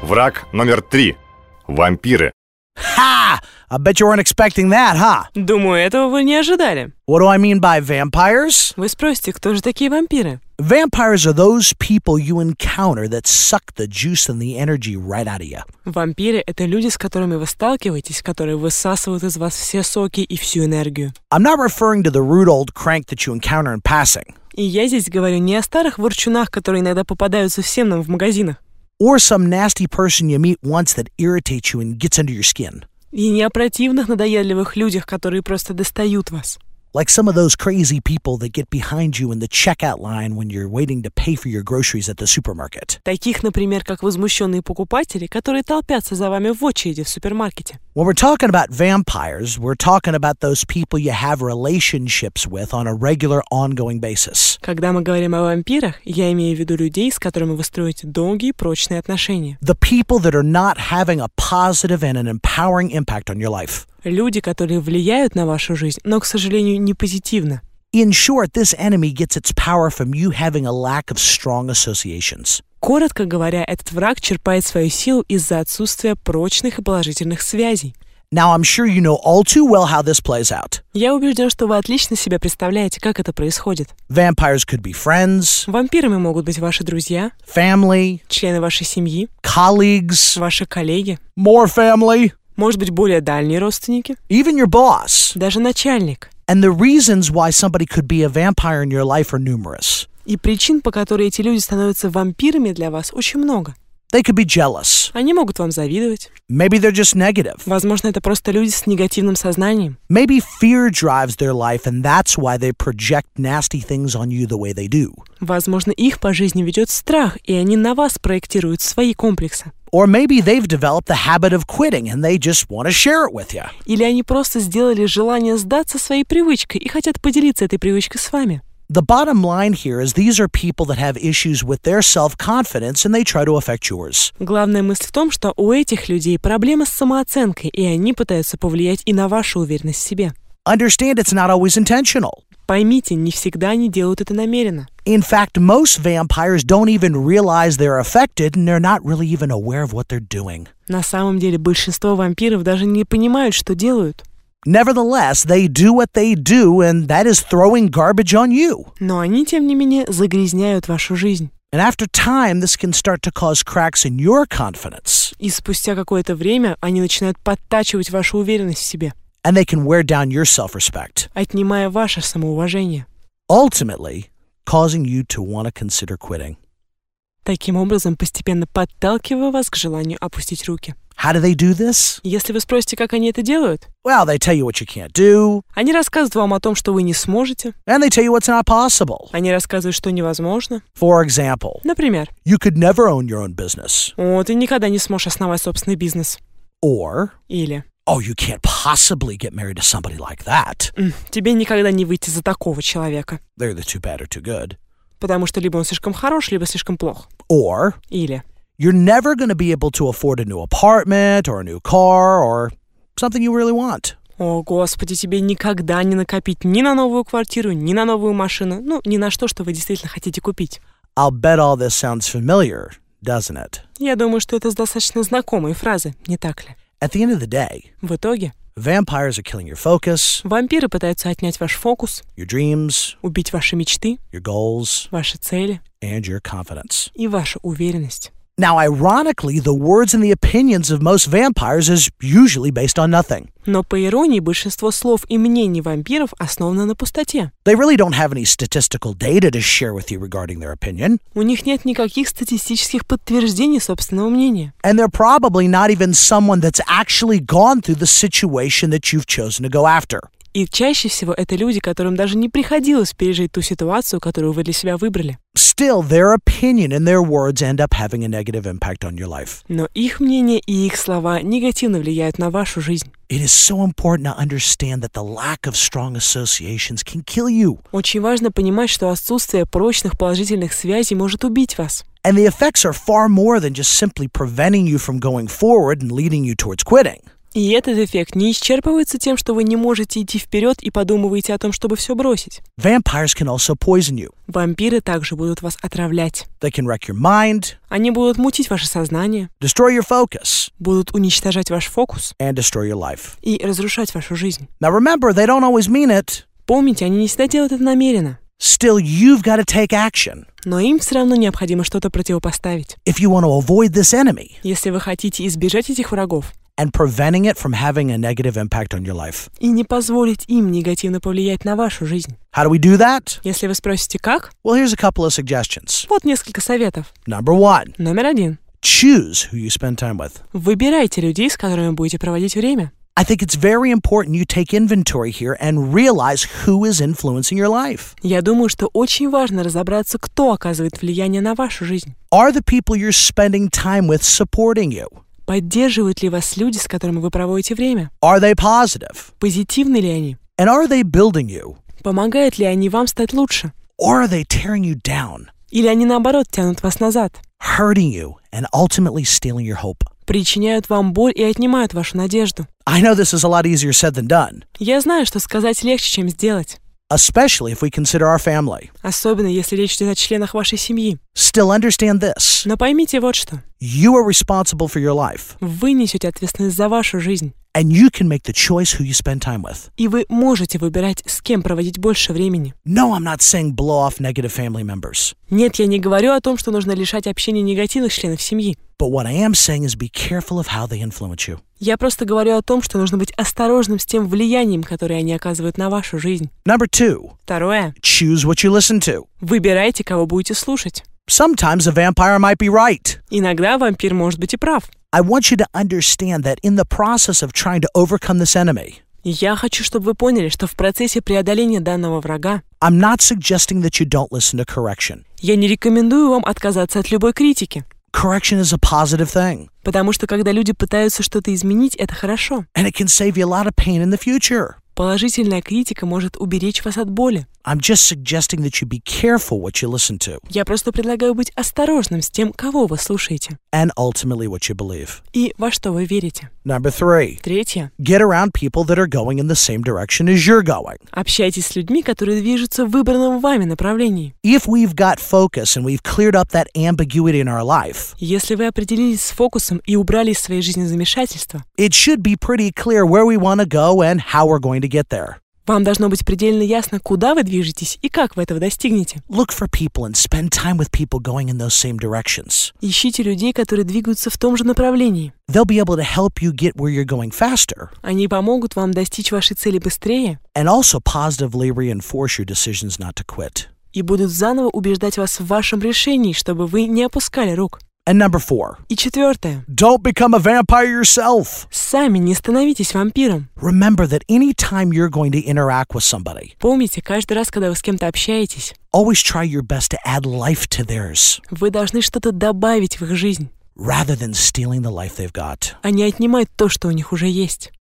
Враг номер 3. Вампиры. Ha! I bet you weren't expecting that, huh? Думаю, этого вы не ожидали. What do I mean by vampires? Вы спросите, кто же такие вампиры? Vampires are those people you encounter that suck the juice and the energy right out of you. Вампиры — это люди, с которыми вы сталкиваетесь, которые высасывают из вас все соки и всю энергию. I'm not referring to the rude old crank that you encounter in passing. И я здесь говорю не о старых ворчунах, которые иногда попадаются всем нам в магазинах. Or some nasty person you meet once that irritates you and gets under your skin. И не о противных, надоедливых людях, которые просто достают вас. Like some of those crazy people that get behind you in the checkout line when you're waiting to pay for your groceries at the supermarket. Таких, например, как возмущенные покупатели, которые толпятся за вами в очереди в супермаркете. When we're talking about vampires, we're talking about those people you have relationships with on a regular, ongoing basis. Когда мы говорим о вампирах, я имею в виду людей, с которыми вы строите долгие, прочные отношения. The people that are not having a positive and an empowering impact on your life. Люди, которые влияют на вашу жизнь, но, к сожалению, не позитивно. In short, this enemy gets its power from you having a lack of strong associations. Коротко говоря, этот враг черпает свою силу из-за отсутствия прочных и положительных связей. Now, I'm sure you know all too well how this plays out. Я убежден, что вы отлично себе представляете, как это происходит. Vampires could be friends, Вампирами могут быть ваши друзья, family, члены вашей семьи, colleagues, ваши коллеги, more family, может быть, более дальние родственники, even your boss. даже начальник. And the reasons why somebody could be a vampire in your life are numerous. И причин, по которой эти люди становятся вампирами для вас, очень много. They could be jealous. Они могут вам завидовать. Maybe they're just negative. Возможно, это просто люди с негативным сознанием. Maybe fear drives their life, and that's why they project nasty things on you the way they do. Возможно, их по жизни ведет страх, и они на вас проектируют свои комплексы. Or maybe they've developed the habit of quitting, and they just want to share it with you. Или они просто сделали желание сдаться своей привычкой и хотят поделиться этой привычкой с вами. The bottom line here is these are people that have issues with their self-confidence, and they try to affect yours. Главная мысль в том, что у этих людей проблемы с самооценкой, и они пытаются повлиять и на вашу уверенность в себе. Understand it's not always intentional. Поймите, не всегда они делают это намеренно. In fact, most vampires don't even realize they're affected, and they're not really even aware of what they're doing. На самом деле, большинство вампиров даже не понимают, что делают. Nevertheless, they do what they do, and that is throwing garbage on you. Но они, тем не менее, загрязняют вашу жизнь. And after time, this can start to cause cracks in your confidence. И спустя какое-то время они начинают подтачивать вашу уверенность в себе, And they can wear down your self-respect, отнимая ваше самоуважение. ultimately causing you to want to consider quitting. Таким образом, постепенно подталкивая вас к желанию опустить руки. How do they do this? Если вы спросите, как они это делают, Well, they tell you what you can't do, они рассказывают вам о том, что вы не сможете. and they tell you what's not possible. Они рассказывают, что невозможно. For example, Например, you could never own your own business. «О, ты никогда не сможешь основать собственный бизнес». Or, Или oh, you can't possibly get married to somebody like that. «Тебе никогда не выйти за такого человека». They're either too bad or too good. Потому что либо он слишком хорош, либо слишком плох. Or, Или you're never going to be able to afford a new apartment or a new car or something you really want. «О, Господи, тебе никогда не накопить ни на новую квартиру, ни на новую машину, ну, ни на что, что вы действительно хотите купить». I'll bet all this sounds familiar, doesn't it? Я думаю, что это достаточно знакомые фразы, не так ли? At the end of the day, В итоге, vampires are killing your focus, вампиры пытаются отнять ваш фокус, your dreams, убить ваши мечты, your goals, ваши цели and your confidence. и вашу уверенность. Now, ironically, the words and the opinions of most vampires is usually based on nothing. Но по иронии, большинство слов и мнений вампиров основано на пустоте. They really don't have any statistical data to share with you regarding their opinion, У них нет никаких статистических подтверждений собственного мнения. and they're probably not even someone that's actually gone through the situation that you've chosen to go after. И чаще всего это люди, которым даже не приходилось пережить ту ситуацию, которую вы для себя выбрали. Still, their opinion and their words end up having a negative impact on your life. Но их мнение и их слова негативно влияют на вашу жизнь. It is so important to understand that the lack of strong associations can kill you. Очень важно понимать, что отсутствие прочных положительных связей может убить вас. And the effects are far more than just simply preventing you from going forward and leading you towards quitting. И этот эффект не исчерпывается тем, что вы не можете идти вперед и подумываете о том, чтобы все бросить. Vampires can also poison you. Вампиры также будут вас отравлять. They can wreck your mind, Они будут мутить ваше сознание, destroy your focus, будут уничтожать ваш фокус and destroy your life. и разрушать вашу жизнь. Now remember, they don't always mean it. Помните, они не всегда делают это намеренно. Still, you've got to take action. Но им все равно необходимо что-то противопоставить. If you want to avoid this enemy Если вы хотите избежать этих врагов and preventing it from having a negative impact on your life. и не позволить им негативно повлиять на вашу жизнь. How do we do that? Если вы sпросите, как? Well, here's a couple of suggestions. Вот несколько советов. Number 1, Номер 1. choose who you spend time with. Выбирайте людей, с которыми будете проводить время. I think it's very important you take inventory here and realize who is influencing your life. Я думаю, что очень важно разобраться, кто оказывает влияние на вашу жизнь. Are the people you're spending time with supporting you? Поддерживают ли вас люди, с которыми вы проводите время? Are they positive? Позитивны ли они? And are they building you? Помогают ли они вам стать лучше? Or are they tearing you down, Или они, наоборот, тянут вас назад? hurting you, and ultimately stealing your hope? Причиняют вам боль и отнимают вашу надежду? I know this is a lot easier said than done, Я знаю, что сказать легче, чем сделать. especially if we consider our family. Особенно, если речь идет о членах вашей семьи. Still understand this. Но поймите вот что. You are responsible for your life, Вы несете ответственность за вашу жизнь. and you can make the choice who you spend time with. И вы можете выбирать, с кем проводить больше времени. No, I'm not saying blow off negative family members. Нет, я не говорю о том, что нужно лишать общения негативных членов семьи. But what I am saying is be careful of how they influence you. Я просто говорю о том, что нужно быть осторожным с тем влиянием, которое они оказывают на вашу жизнь. Number 2, Второе. choose what you listen to. Выбирайте, кого будете слушать. Sometimes a vampire might be right. Иногда вампир может быть и прав. I want you to understand that in the process of trying to overcome this enemy, Я хочу, чтобы вы поняли, что в процессе преодоления данного врага I'm not suggesting that you don't listen to correction. я не рекомендую вам отказаться от любой критики. Correction is a positive thing, Потому что когда люди пытаются что-то изменить, это хорошо. and it can save you a lot of pain in the future. Положительная критика может уберечь вас от боли. I'm just suggesting that you be careful what you listen to, Я просто предлагаю быть осторожным с тем, кого вы слушаете. and ultimately what you believe. И во что вы верите. Number 3, Третье. get around people that are going in the same direction as you're going. Общайтесь с людьми, которые движутся в выбранном вами направлении. If we've got focus and we've cleared up that ambiguity in our life, Если вы определились с фокусом и убрали из своей жизни замешательство, it should be pretty clear where we want to go and how we're going to get there. вам должно быть предельно ясно, куда вы движетесь и как вы этого достигнете. Look for people and spend time with people going in those same directions. Ищите людей, которые двигаются в том же направлении. They'll be able to help you get where you're going faster Они помогут вам достичь вашей цели быстрее and also positively reinforce your decisions not to quit. и будут заново убеждать вас в вашем решении, чтобы вы не опускали рук. And number 4, И четвертое. don't become a vampire yourself. Сами не становитесь вампиром. Remember that anytime you're going to interact with somebody, Помните, каждый раз, когда вы с кем-то общаетесь, always try your best to add life to theirs вы должны что-то добавить в их жизнь, rather than stealing the life they've got. а не отнимать то, что у них уже есть.